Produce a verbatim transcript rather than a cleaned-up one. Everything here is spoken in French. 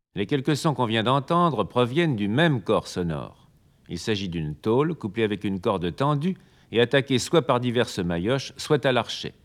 Les quelques sons qu'on vient d'entendre proviennent du même corps sonore. Il s'agit d'une tôle couplée avec une corde tendue et attaquée soit par diverses maillotches, soit à l'archet.